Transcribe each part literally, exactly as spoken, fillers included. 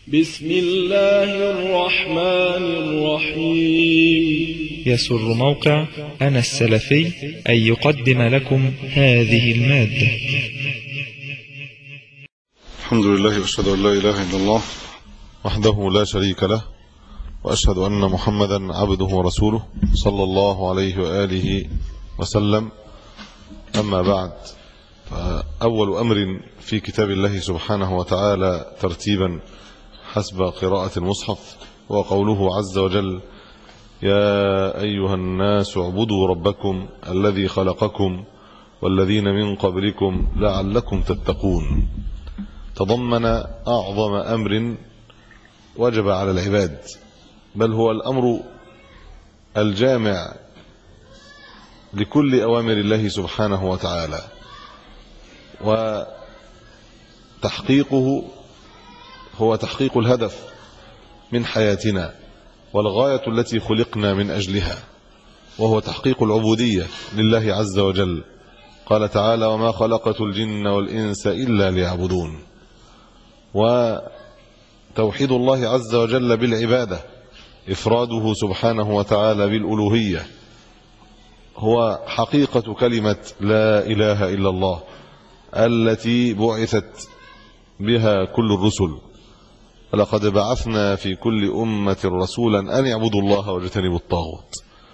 بسم الله الرحمن الرحيم. يسر موقع أنا السلفي أن يقدم لكم هذه المادة. الحمد لله وأشهد أن لا إله إلا الله وحده لا شريك له، وأشهد أن محمدا عبده ورسوله صلى الله عليه وآله وسلم. أما بعد، فأول أمر في كتاب الله سبحانه وتعالى ترتيبا حسب قراءة المصحف وقوله عز وجل: يا أيها الناس اعبدوا ربكم الذي خلقكم والذين من قبلكم لعلكم تتقون. تضمن أعظم أمر وجب على العباد، بل هو الأمر الجامع لكل أوامر الله سبحانه وتعالى، وتحقيقه هو تحقيق الهدف من حياتنا والغاية التي خلقنا من أجلها، وهو تحقيق العبودية لله عز وجل. قال تعالى: وما خلقت الجن والإنس إلا ليعبدون. وتوحيد الله عز وجل بالعبادة، إفراده سبحانه وتعالى بالألوهية، هو حقيقة كلمة لا إله إلا الله التي بعثت بها كل الرسل. ولقد بعثنا في كل أمة رسولا أن يعبدوا الله واجتنبوا الطاغوت.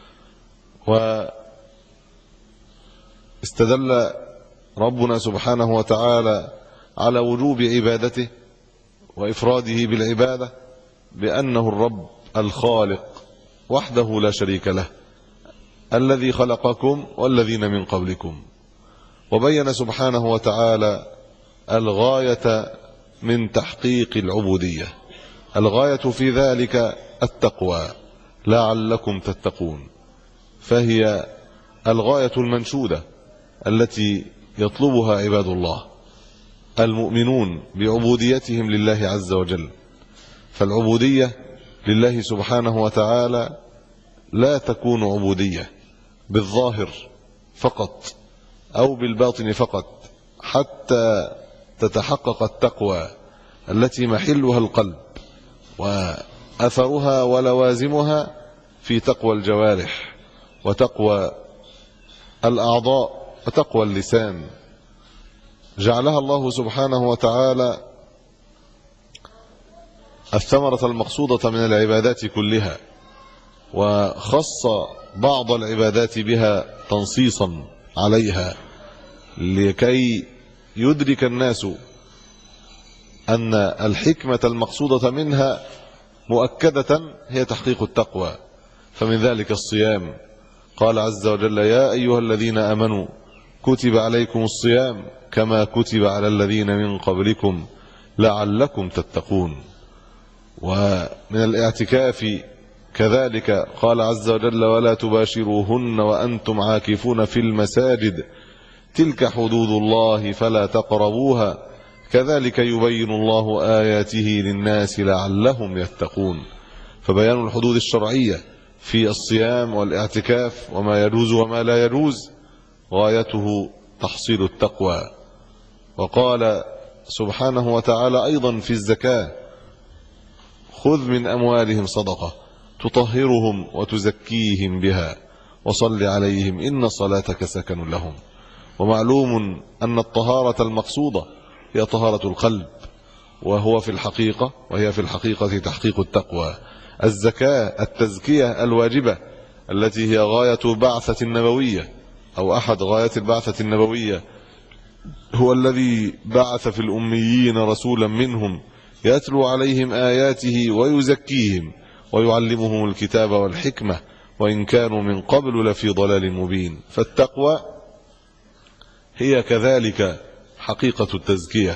واستدل ربنا سبحانه وتعالى على وجوب عبادته وإفراده بالعبادة بأنه الرب الخالق وحده لا شريك له، الذي خلقكم والذين من قبلكم. وبين سبحانه وتعالى الغاية من تحقيق العبودية، الغاية في ذلك التقوى لعلكم تتقون، فهي الغاية المنشودة التي يطلبها عباد الله المؤمنون بعبوديتهم لله عز وجل. فالعبودية لله سبحانه وتعالى لا تكون عبودية بالظاهر فقط أو بالباطن فقط، حتى تتحقق التقوى التي محلها القلب، وأثرها ولوازمها في تقوى الجوارح وتقوى الأعضاء وتقوى اللسان. جعلها الله سبحانه وتعالى الثمرة المقصودة من العبادات كلها، وخص بعض العبادات بها تنصيصا عليها لكي يدرك الناس أن الحكمة المقصودة منها مؤكدة هي تحقيق التقوى. فمن ذلك الصيام، قال عز وجل: يا أيها الذين آمنوا كتب عليكم الصيام كما كتب على الذين من قبلكم لعلكم تتقون. ومن الاعتكاف كذلك قال عز وجل: ولا تباشروهن وأنتم عاكفون في المساجد تلك حدود الله فلا تقربوها كذلك يبين الله آياته للناس لعلهم يتقون. فبيان الحدود الشرعية في الصيام والاعتكاف وما يجوز وما لا يجوز غايته تحصيل التقوى. وقال سبحانه وتعالى أيضا في الزكاة: خذ من أموالهم صدقة تطهرهم وتزكيهم بها وصل عليهم إن صلاتك سكن لهم. ومعلوم أن الطهارة المقصودة هي طهارة القلب، وهو في الحقيقة وهي في الحقيقة تحقيق التقوى. الزكاة التزكية الواجبة التي هي غاية بعثة النبوية أو أحد غايات البعثة النبوية، هو الذي بعث في الأميين رسولا منهم يتلو عليهم آياته ويزكيهم ويعلمهم الكتاب والحكمة وإن كانوا من قبل لفي ضلال مبين. فالتقوى هي كذلك حقيقة التزكية.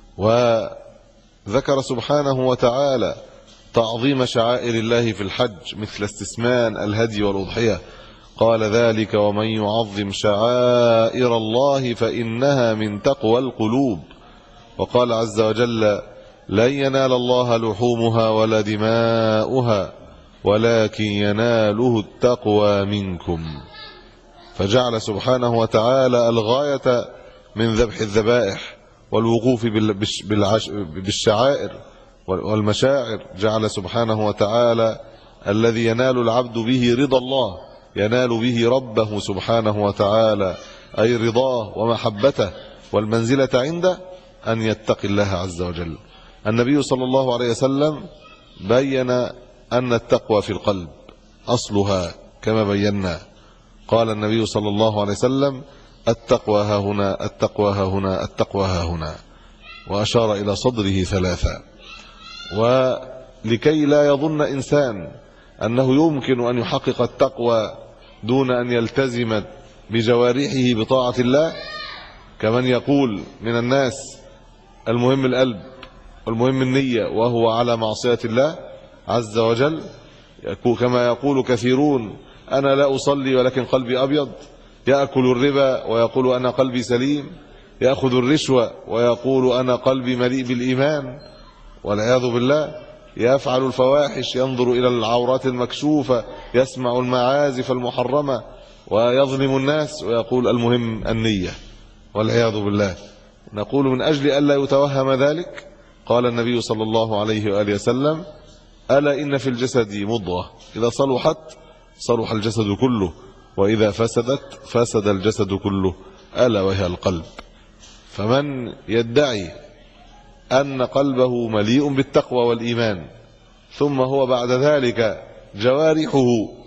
وذكر سبحانه وتعالى تعظيم شعائر الله في الحج مثل استسمان الهدي والأضحية، قال: ذلك ومن يعظم شعائر الله فإنها من تقوى القلوب. وقال عز وجل: لن ينال الله لحومها ولا دماؤها ولكن يناله التقوى منكم. فجعل سبحانه وتعالى الغاية من ذبح الذبائح والوقوف بالشعائر والمشاعر جعل سبحانه وتعالى الذي ينال العبد به رضا الله، ينال به ربه سبحانه وتعالى، أي رضاه ومحبته والمنزلة عنده، أن يتقي الله عز وجل. النبي صلى الله عليه وسلم بين أن التقوى في القلب أصلها كما بينا. قال النبي صلى الله عليه وسلم: التقوى ها هنا، التقوى ها هنا، التقوى ها هنا، وأشار إلى صدره ثلاثة. ولكي لا يظن إنسان أنه يمكن أن يحقق التقوى دون أن يلتزم بجوارحه بطاعة الله، كمن يقول من الناس المهم القلب والمهم النية وهو على معصية الله عز وجل، كما يقول كثيرون: أنا لا أصلي ولكن قلبي أبيض، يأكل الربا ويقول أنا قلبي سليم، يأخذ الرشوة ويقول أنا قلبي مليء بالإيمان، والعياذ بالله، يفعل الفواحش، ينظر إلى العورات المكشوفة، يسمع المعازف المحرمة، ويظلم الناس ويقول المهم النية، والعياذ بالله. نقول من أجل ألا يتوهم ذلك قال النبي صلى الله عليه وآله وسلم: ألا إن في الجسد مضغة إذا صلحت صلح الجسد كله، وإذا فسدت فسد الجسد كله، ألا وهي القلب. فمن يدعي أن قلبه مليء بالتقوى والإيمان ثم هو بعد ذلك جوارحه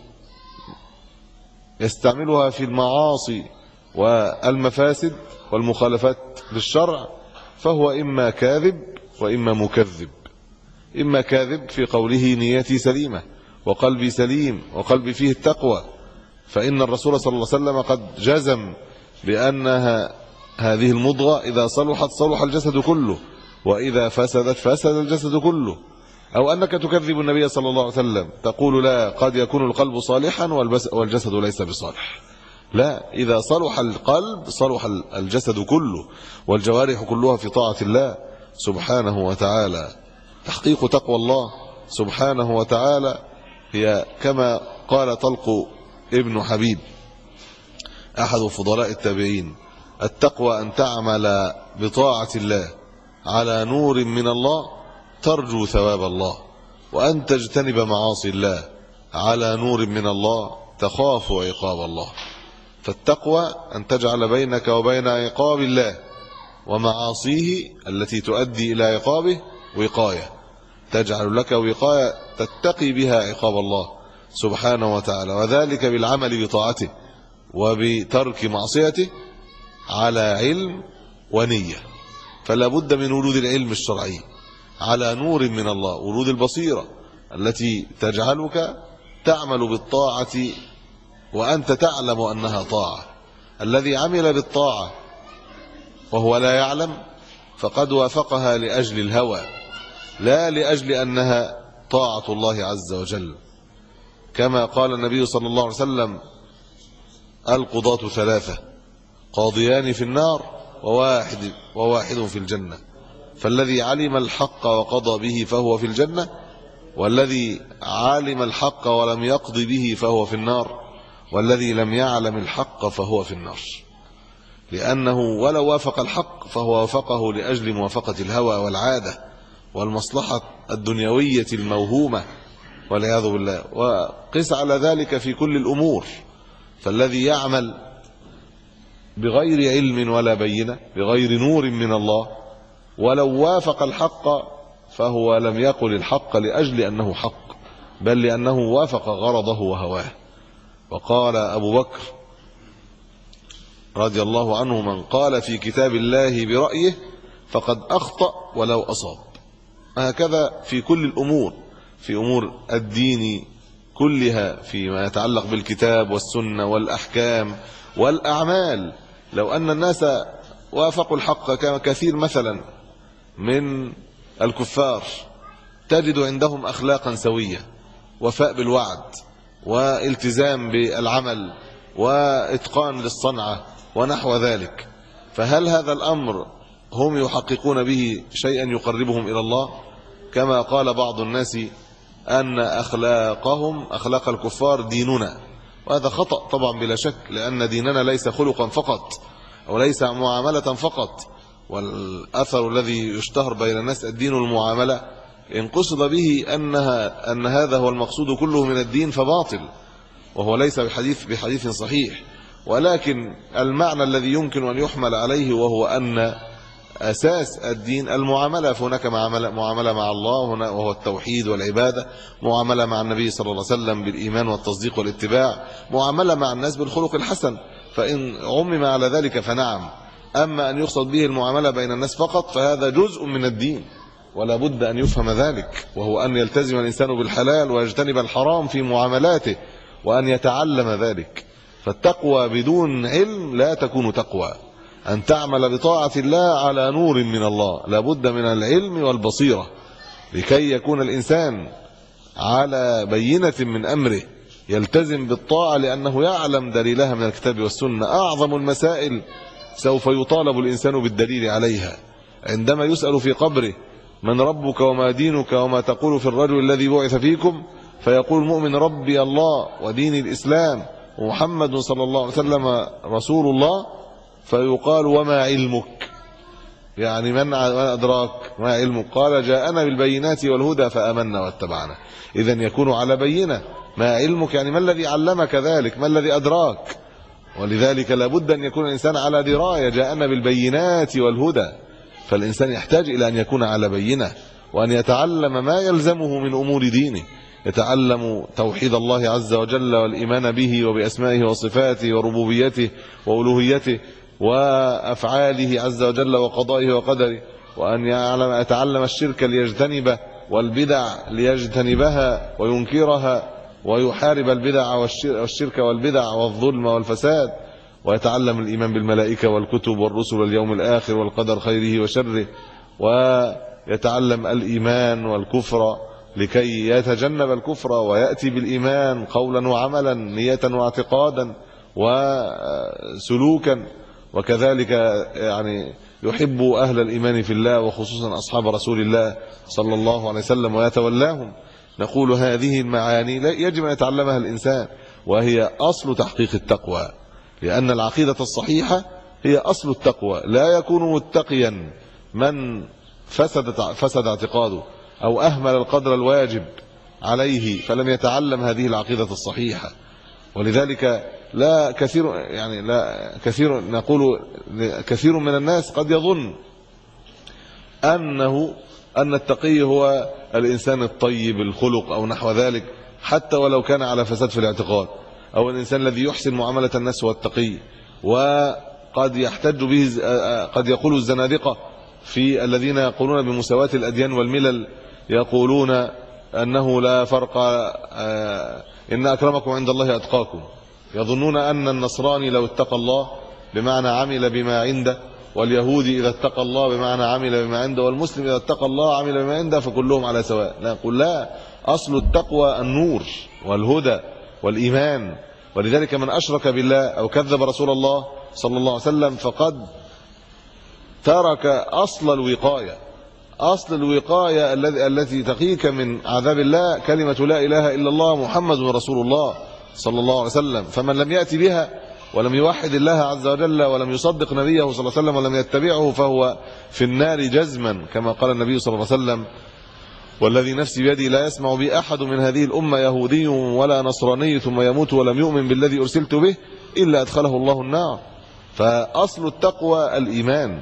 يستعملها في المعاصي والمفاسد والمخالفات للشرع، فهو إما كاذب وإما مكذب. إما كاذب في قوله نيتي سليمة وقلبي سليم وقلبي فيه التقوى، فإن الرسول صلى الله عليه وسلم قد جزم بأنها هذه المضغة إذا صلحت صلح الجسد كله، وإذا فسدت فسد الجسد كله. أو أنك تكذب النبي صلى الله عليه وسلم، تقول: لا، قد يكون القلب صالحا والجسد ليس بصالح. لا، إذا صلح القلب صلح الجسد كله، والجوارح كلها في طاعة الله سبحانه وتعالى. تحقيق تقوى الله سبحانه وتعالى هي كما قال طلق ابن حبيب أحد فضلاء التابعين: التقوى أن تعمل بطاعة الله على نور من الله ترجو ثواب الله، وأن تجتنب معاصي الله على نور من الله تخاف عقاب الله. فالتقوى أن تجعل بينك وبين عقاب الله ومعاصيه التي تؤدي إلى عقابه وقاية، تجعل لك وقاية تتقي بها عقاب الله سبحانه وتعالى، وذلك بالعمل بطاعته وبترك معصيته على علم ونية. فلا بد من ورود العلم الشرعي على نور من الله، ورود البصيرة التي تجعلك تعمل بالطاعة وأنت تعلم أنها طاعة. الذي عمل بالطاعة وهو لا يعلم فقد وافقها لأجل الهوى، لا لأجل أنها طاعة الله عز وجل. كما قال النبي صلى الله عليه وسلم: القضاة ثلاثة، قاضيان في النار وواحد, وواحد في الجنة، فالذي علم الحق وقضى به فهو في الجنة، والذي علم الحق ولم يقض به فهو في النار، والذي لم يعلم الحق فهو في النار. لأنه ولو وافق الحق فهو وافقه لأجل موافقة الهوى والعادة والمصلحة الدنيوية الموهومة والعياذ بالله. وقس على ذلك في كل الأمور. فالذي يعمل بغير علم ولا بينة، بغير نور من الله، ولو وافق الحق فهو لم يقل الحق لأجل أنه حق، بل لأنه وافق غرضه وهواه. وقال أبو بكر رضي الله عنه: من قال في كتاب الله برأيه فقد أخطأ ولو أصاب. هكذا في كل الأمور، في أمور الدين كلها، فيما يتعلق بالكتاب والسنة والأحكام والأعمال. لو أن الناس وافقوا الحق كما كثير مثلا من الكفار تجد عندهم أخلاقا سوية، وفاء بالوعد، والتزام بالعمل، وإتقان للصنعة ونحو ذلك. فهل هذا الأمر هم يحققون به شيئا يقربهم إلى الله؟ كما قال بعض الناس أن أخلاقهم أخلاق الكفار ديننا، وهذا خطأ طبعا بلا شك، لأن ديننا ليس خلقا فقط أو ليس معاملة فقط. والأثر الذي يشتهر بين الناس الدين المعاملة، إن قصد به أنها أن هذا هو المقصود كله من الدين فباطل، وهو ليس بحديث بحديث صحيح. ولكن المعنى الذي يمكن أن يحمل عليه وهو أن أساس الدين المعاملة، فهناك معاملة معاملة مع الله هنا وهو التوحيد والعبادة، معاملة مع النبي صلى الله عليه وسلم بالإيمان والتصديق والاتباع، معاملة مع الناس بالخلق الحسن. فإن عمم على ذلك فنعم. أما أن يقصد به المعاملة بين الناس فقط فهذا جزء من الدين، ولا بد أن يفهم ذلك، وهو أن يلتزم الإنسان بالحلال ويجتنب الحرام في معاملاته، وأن يتعلم ذلك. فالتقوى بدون علم لا تكون تقوى. أن تعمل بطاعة الله على نور من الله، لا بد من العلم والبصيرة لكي يكون الإنسان على بينة من أمره، يلتزم بالطاعة لأنه يعلم دليلها من الكتاب والسنة. أعظم المسائل سوف يطالب الإنسان بالدليل عليها عندما يسأل في قبره: من ربك وما دينك وما تقول في الرجل الذي بعث فيكم؟ فيقول المؤمن: ربي الله ودين الإسلام ومحمد صلى الله عليه وسلم رسول الله. فيقال: وما علمك؟ يعني من أدراك؟ ما علمك؟ قال: جاءنا بالبينات والهدى فآمنا واتبعنا. إذن يكون على بينة. ما علمك يعني ما الذي علمك ذلك؟ ما الذي أدراك؟ ولذلك لابد أن يكون الإنسان على دراية. جاءنا بالبينات والهدى، فالإنسان يحتاج إلى أن يكون على بينة، وأن يتعلم ما يلزمه من أمور دينه. يتعلم توحيد الله عز وجل والإيمان به وبأسمائه وصفاته وربوبيته وألوهيته وأفعاله عز وجل وقضائه وقدره، وأن يعلم يتعلم الشرك ليجتنبه، والبدع ليجتنبها وينكرها ويحارب البدع والشرك والبدع والظلم والفساد، ويتعلم الإيمان بالملائكة والكتب والرسل واليوم الآخر والقدر خيره وشره، ويتعلم الإيمان والكفر لكي يتجنب الكفر ويأتي بالإيمان قولا وعملا، نية واعتقادا وسلوكا. وكذلك يعني يحب أهل الإيمان في الله وخصوصا أصحاب رسول الله صلى الله عليه وسلم ويتولاهم. نقول هذه المعاني يجب أن يتعلمها الإنسان، وهي أصل تحقيق التقوى، لأن العقيدة الصحيحة هي أصل التقوى. لا يكون متقيا من فسد فسد اعتقاده أو أهمل القدر الواجب عليه فلم يتعلم هذه العقيدة الصحيحة. ولذلك لا كثير يعني لا كثير نقول كثير من الناس قد يظن أنه أن التقي هو الإنسان الطيب الخلق أو نحو ذلك، حتى ولو كان على فساد في الاعتقاد، أو الإنسان الذي يحسن معاملة الناس هو التقي. وقد يحتج به قد يقول الزنادقة في الذين يقولون بمساواة الأديان والملل، يقولون أنه لا فرق، إن أكرمكم عند الله أتقاكم. يظنون أن النصراني لو اتقى الله بمعنى عمل بما عنده، واليهودي إذا اتقى الله بمعنى عمل بما عنده، والمسلم إذا اتقى الله عمل بما عنده، فكلهم على سواء. لا، نقول لا، أصل التقوى النور والهدى والإيمان. ولذلك من أشرك بالله أو كذب رسول الله صلى الله عليه وسلم فقد ترك أصل الوقاية. أصل الوقاية التي تقيك من عذاب الله كلمة لا إله إلا الله محمد رسول الله صلى الله عليه وسلم. فمن لم يأتي بها ولم يوحد الله عز وجل ولم يصدق نبيه صلى الله عليه وسلم ولم يتبعه فهو في النار جزما، كما قال النبي صلى الله عليه وسلم: والذي نفسي بيدي لا يسمع بي أحد من هذه الأمة يهودي ولا نصراني ثم يموت ولم يؤمن بالذي أرسلت به إلا أدخله الله النار. فأصل التقوى الإيمان،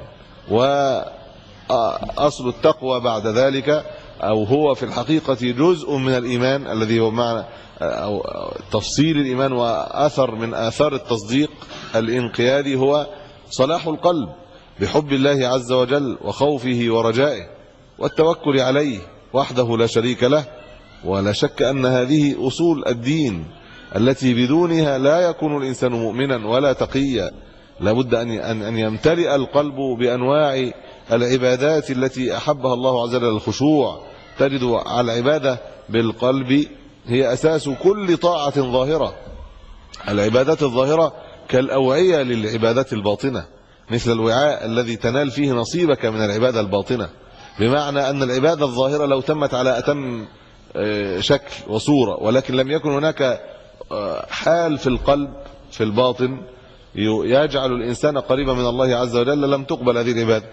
وأصل التقوى بعد ذلك أو هو في الحقيقة جزء من الإيمان الذي هو معنى أو تفصيل الإيمان وأثر من آثار التصديق الانقيادي، هو صلاح القلب بحب الله عز وجل وخوفه ورجائه والتوكل عليه وحده لا شريك له. ولا شك أن هذه أصول الدين التي بدونها لا يكون الإنسان مؤمنا ولا تقيا. لابد أن أن يمتلئ القلب بأنواع العبادات التي أحبها الله عز وجل. الخشوع، تجد على العبادة بالقلب هي أساس كل طاعة ظاهرة. العبادات الظاهرة كالأوعية للعبادات الباطنة، مثل الوعاء الذي تنال فيه نصيبك من العبادة الباطنة. بمعنى أن العبادة الظاهرة لو تمت على أتم شكل وصورة ولكن لم يكن هناك حال في القلب في الباطن يجعل الإنسان قريبا من الله عز وجل لم تقبل هذه العبادة.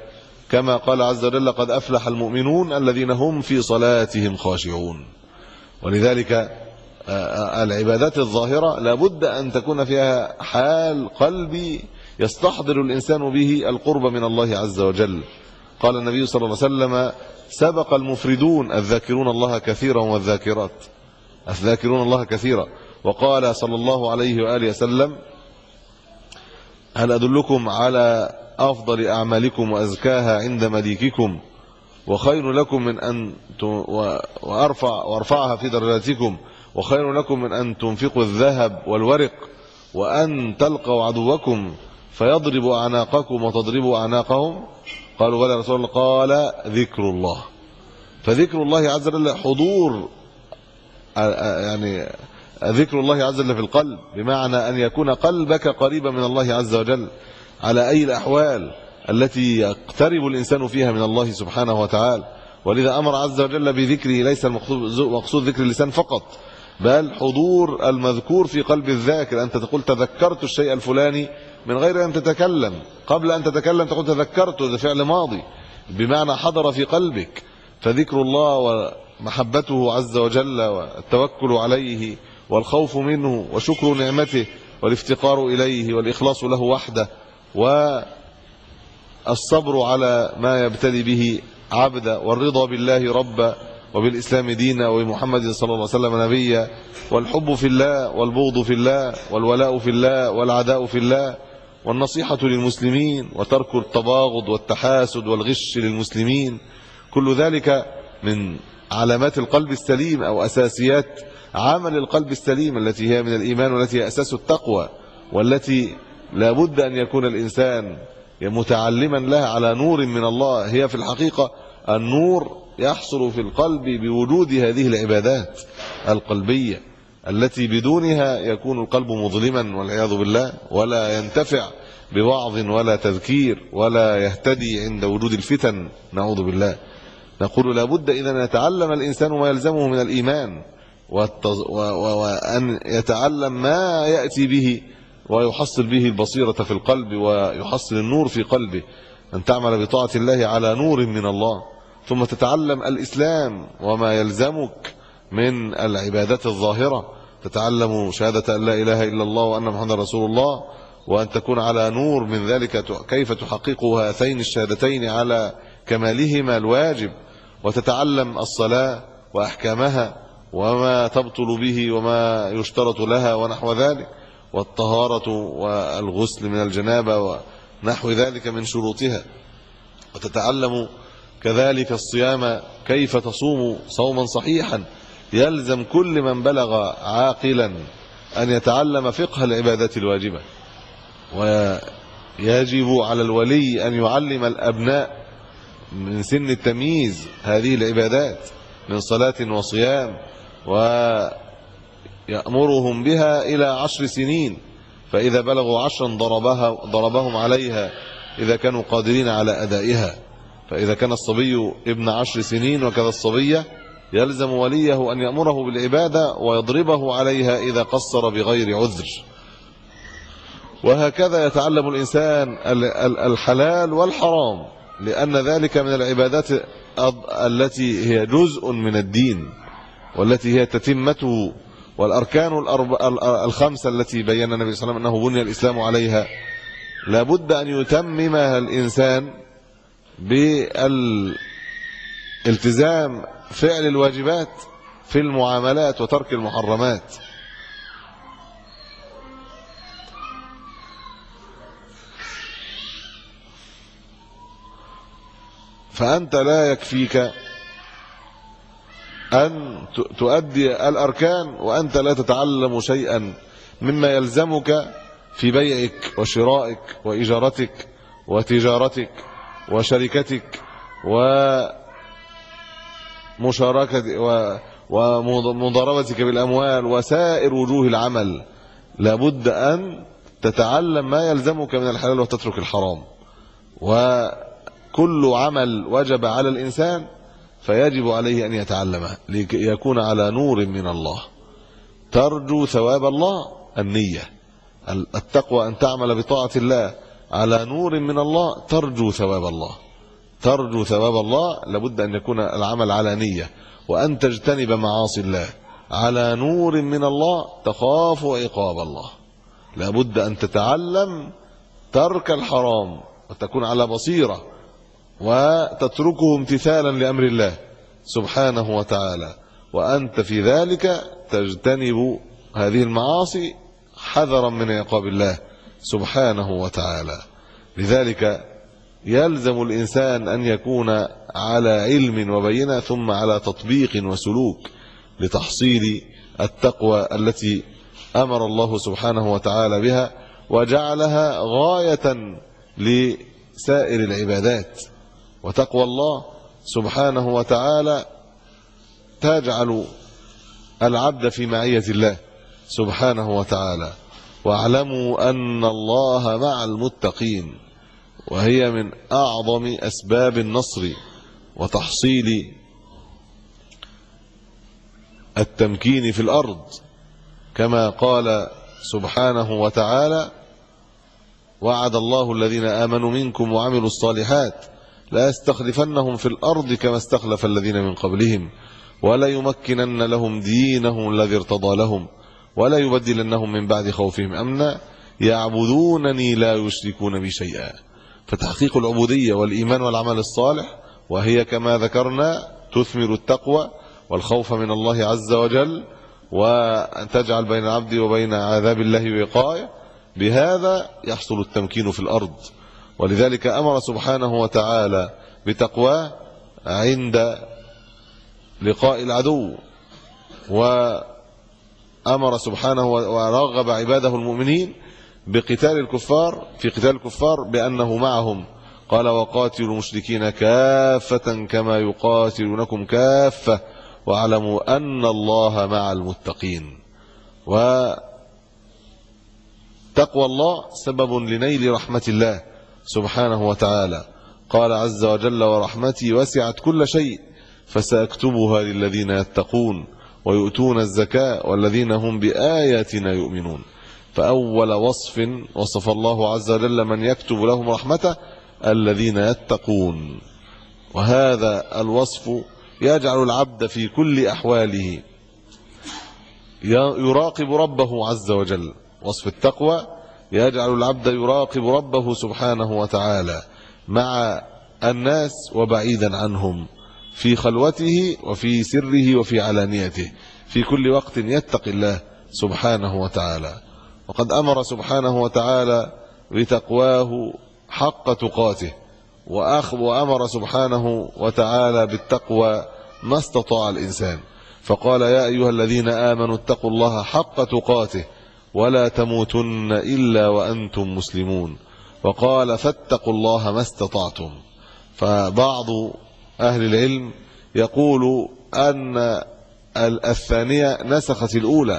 كما قال عز وجل قد أفلح المؤمنون الذين هم في صلاتهم خاشعون. ولذلك العبادات الظاهرة لابد أن تكون فيها حال قلبي يستحضر الإنسان به القرب من الله عز وجل. قال النبي صلى الله عليه وسلم سبق المفردون الذاكرون الله كثيرا والذاكرات الذاكرون الله كثيرا. وقال صلى الله عليه وآله وسلم هل أدلكم على أفضل أعمالكم وأزكاها عند مليككم وخير لكم من أن وأرفع وأرفعها في درجاتكم وخير لكم من أن تنفقوا الذهب والورق وأن تلقوا عدوكم فيضرب أعناقكم وتضربوا أعناقهم؟ قالوا بلى رسول الله. قال ذكر الله. فذكر الله عز وجل حضور، يعني ذكر الله عز وجل في القلب، بمعنى أن يكون قلبك قريبا من الله عز وجل على أي الأحوال التي يقترب الإنسان فيها من الله سبحانه وتعالى. ولذا أمر عز وجل بذكره، ليس المقصود ذكر اللسان فقط، بل حضور المذكور في قلب الذاكر. أنت تقول تذكرت الشيء الفلاني من غير أن تتكلم، قبل أن تتكلم تقول تذكرته، ده فعل ماضي بمعنى حضر في قلبك. فذكر الله ومحبته عز وجل والتوكل عليه والخوف منه وشكر نعمته والافتقار إليه والإخلاص له وحده والصبر على ما يبتلي به عبدا والرضا بالله ربا وبالإسلام دينا وبمحمد صلى الله عليه وسلم نبيا والحب في الله والبغض في الله والولاء في الله والعداء في الله والنصيحة للمسلمين وترك التباغض والتحاسد والغش للمسلمين. كل ذلك من علامات القلب السليم أو أساسيات عمل القلب السليم التي هي من الإيمان والتي هي أساس التقوى، والتي لا بد أن يكون الإنسان متعلما لها على نور من الله. هي في الحقيقة النور يحصل في القلب بوجود هذه العبادات القلبية التي بدونها يكون القلب مظلما والعياذ بالله، ولا ينتفع بوعظ ولا تذكير ولا يهتدي عند وجود الفتن، نعوذ بالله. نقول لابد إذا يتعلم الإنسان ما يلزمه من الإيمان وأن يتعلم ما يأتي به ويحصل به البصيرة في القلب ويحصل النور في قلبه، أن تعمل بطاعة الله على نور من الله، ثم تتعلم الإسلام وما يلزمك من العبادات الظاهرة، تتعلم شهادة أن لا إله إلا الله وأن محمد رسول الله، وأن تكون على نور من ذلك كيف تحقق هاتين الشهادتين على كمالهما الواجب، وتتعلم الصلاة وأحكامها وما تبطل به وما يشترط لها ونحو ذلك، والطهارة والغسل من الجنابة ونحو ذلك من شروطها، وتتعلم كذلك الصيام كيف تصوم صوما صحيحا. يلزم كل من بلغ عاقلا أن يتعلم فقه العبادات الواجبة، ويجب على الولي أن يعلم الأبناء من سن التمييز هذه العبادات من صلاة وصيام، ويأمرهم بها إلى عشر سنين، فإذا بلغوا عشرا ضربها ضربهم عليها إذا كانوا قادرين على أدائها. فإذا كان الصبي ابن عشر سنين وكذا الصبية يلزم وليه أن يأمره بالعبادة ويضربه عليها إذا قصر بغير عذر. وهكذا يتعلم الإنسان الحلال والحرام، لأن ذلك من العبادات التي هي جزء من الدين والتي هي تتمته، والأركان الخمسة التي بيّن النبي صلى الله عليه وسلم أنه بني الإسلام عليها لا بد أن يتممها الإنسان بالالتزام فعل الواجبات في المعاملات وترك المحرمات. فأنت لا يكفيك أن تؤدي الأركان وأنت لا تتعلم شيئا مما يلزمك في بيعك وشرائك وإجارتك وتجارتك وشركتك ومشاركتك ومضاربتك بالأموال وسائر وجوه العمل. لابد أن تتعلم ما يلزمك من الحلال وتترك الحرام. وكل عمل وجب على الإنسان فيجب عليه أن يتعلمه ليكون على نور من الله، ترجو ثواب الله. النية التقوى أن تعمل بطاعة الله على نور من الله ترجو ثواب الله، ترجو ثواب الله لابد أن يكون العمل على نية، وأن تجتنب معاصي الله على نور من الله، تخاف عقاب الله. لابد أن تتعلم ترك الحرام وتكون على بصيرة، وتتركه امتثالا لأمر الله سبحانه وتعالى، وأنت في ذلك تجتنب هذه المعاصي حذرا من عقاب الله سبحانه وتعالى. لذلك يلزم الإنسان أن يكون على علم وبينة، ثم على تطبيق وسلوك لتحصيل التقوى التي أمر الله سبحانه وتعالى بها وجعلها غاية لسائر العبادات. وتقوى الله سبحانه وتعالى تجعل العبد في معية الله سبحانه وتعالى. واعلموا أن الله مع المتقين، وهي من أعظم أسباب النصر وتحصيل التمكين في الأرض، كما قال سبحانه وتعالى: وعد الله الذين آمنوا منكم وعملوا الصالحات لا يستخلفنهم في الأرض كما استخلف الذين من قبلهم ولا يمكنن لهم دينهم الذي ارتضى لهم ولا يبدلنهم من بعد خوفهم أمنا يعبدونني لا يشركون بي شيئا. فتحقيق العبودية والإيمان والعمل الصالح، وهي كما ذكرنا تثمر التقوى والخوف من الله عز وجل، وأن تجعل بين العبد وبين عذاب الله وقاية. بهذا يحصل التمكين في الأرض. ولذلك أمر سبحانه وتعالى بتقواه عند لقاء العدو، وأمر سبحانه ورغب عباده المؤمنين بقتال الكفار في قتال الكفار بأنه معهم. قال: وقاتلوا المشركين كافة كما يقاتلونكم كافة واعلموا أن الله مع المتقين. وتقوى الله سبب لنيل رحمة الله سبحانه وتعالى. قال عز وجل: ورحمتي وسعت كل شيء فسأكتبها للذين يتقون ويؤتون الزكاة والذين هم بآياتنا يؤمنون. فأول وصف وصف الله عز وجل من يكتب لهم رحمته الذين يتقون، وهذا الوصف يجعل العبد في كل أحواله يراقب ربه عز وجل. وصف التقوى يجعل العبد يراقب ربه سبحانه وتعالى مع الناس وبعيدا عنهم، في خلوته وفي سره وفي علانيته، في كل وقت يتقي الله سبحانه وتعالى. وقد أمر سبحانه وتعالى بتقواه حق تقاته، وأمر سبحانه وتعالى بالتقوى ما استطاع الإنسان، فقال: يا أيها الذين آمنوا اتقوا الله حق تقاته ولا تموتن إلا وأنتم مسلمون. وقال: فاتقوا الله ما استطعتم. فبعض أهل العلم يقول أن الثانية نسخت الأولى،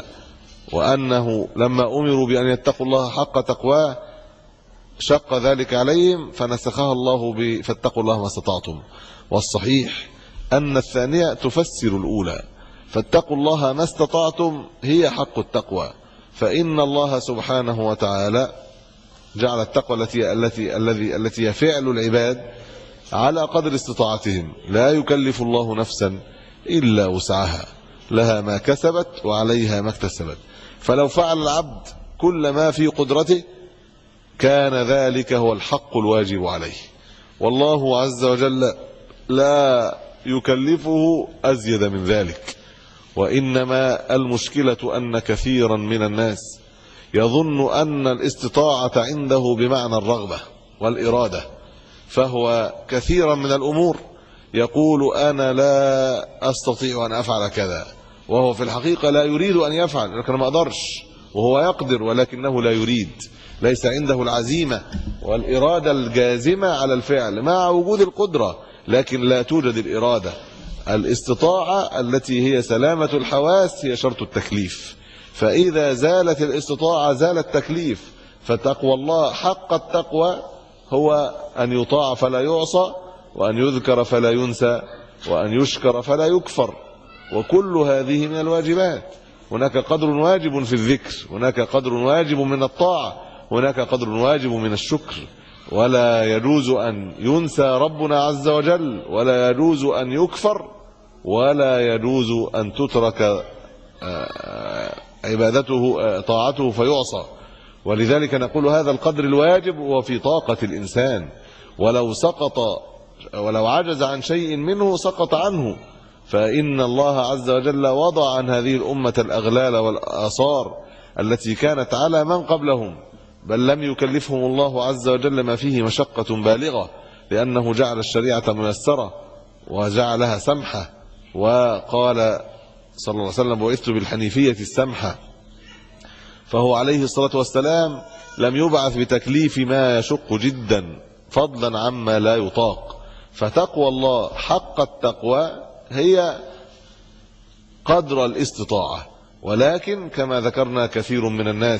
وأنه لما أمروا بأن يتقوا الله حق تقواه شق ذلك عليهم فنسخها الله ب فاتقوا الله ما استطعتم. والصحيح أن الثانية تفسر الأولى، فاتقوا الله ما استطعتم هي حق التقوى، فإن الله سبحانه وتعالى جعل التقوى التي التي الذي التي هي فعل العباد على قدر استطاعتهم، لا يكلف الله نفسا إلا وسعها، لها ما كسبت وعليها ما اكتسبت. فلو فعل العبد كل ما في قدرته كان ذلك هو الحق الواجب عليه، والله عز وجل لا يكلفه أزيد من ذلك. وإنما المشكلة أن كثيرا من الناس يظن أن الاستطاعة عنده بمعنى الرغبة والإرادة، فهو كثيرا من الأمور يقول أنا لا أستطيع أن أفعل كذا، وهو في الحقيقة لا يريد أن يفعل، لكن ما أقدرش، وهو يقدر ولكنه لا يريد، ليس عنده العزيمة والإرادة الجازمة على الفعل مع وجود القدرة، لكن لا توجد الإرادة. الاستطاعة التي هي سلامة الحواس هي شرط التكليف، فإذا زالت الاستطاعة زال التكليف. فتقوى الله حق التقوى هو أن يطاع فلا يعصى، وأن يذكر فلا ينسى، وأن يشكر فلا يكفر، وكل هذه من الواجبات. هناك قدر واجب في الذكر، هناك قدر واجب من الطاعة، هناك قدر واجب من الشكر. ولا يجوز أن ينسى ربنا عز وجل، ولا يجوز أن يكفر، ولا يجوز أن تترك عبادته طاعته فيعصى. ولذلك نقول هذا القدر الواجب هو في طاقة الإنسان، ولو سقط ولو عجز عن شيء منه سقط عنه، فإن الله عز وجل وضع عن هذه الأمة الأغلال والآثار التي كانت على من قبلهم، بل لم يكلفهم الله عز وجل ما فيه مشقة بالغة، لأنه جعل الشريعة ميسرة وجعلها سمحة، وقال صلى الله عليه وسلم: بعثت بالحنيفية السمحة. فهو عليه الصلاة والسلام لم يبعث بتكليف ما يشق جدا فضلا عما لا يطاق. فتقوى الله حق التقوى هي قدر الاستطاعة، ولكن كما ذكرنا كثير من الناس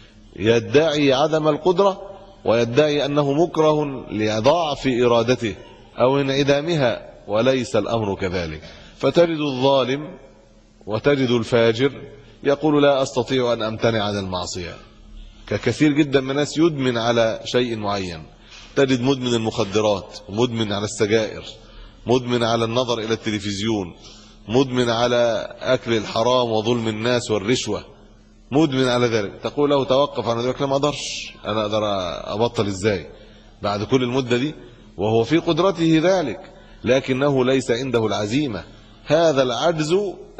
يدعي عدم القدرة ويدعي أنه مكره لضعف إرادته أو انعدامها، وليس الأمر كذلك. فتجد الظالم وتجد الفاجر يقول: لا أستطيع أن أمتنع عن المعصية. ككثير جدا من الناس يدمن على شيء معين، تجد مدمن المخدرات، مدمن على السجائر، مدمن على النظر إلى التلفزيون، مدمن على أكل الحرام وظلم الناس والرشوة، مدمن على ذلك. تقول له: توقف عن ذلك. لا، ما أقدرش، أنا أقدر أبطل إزاي بعد كل المدة دي؟ وهو في قدرته ذلك، لكنه ليس عنده العزيمة. هذا العجز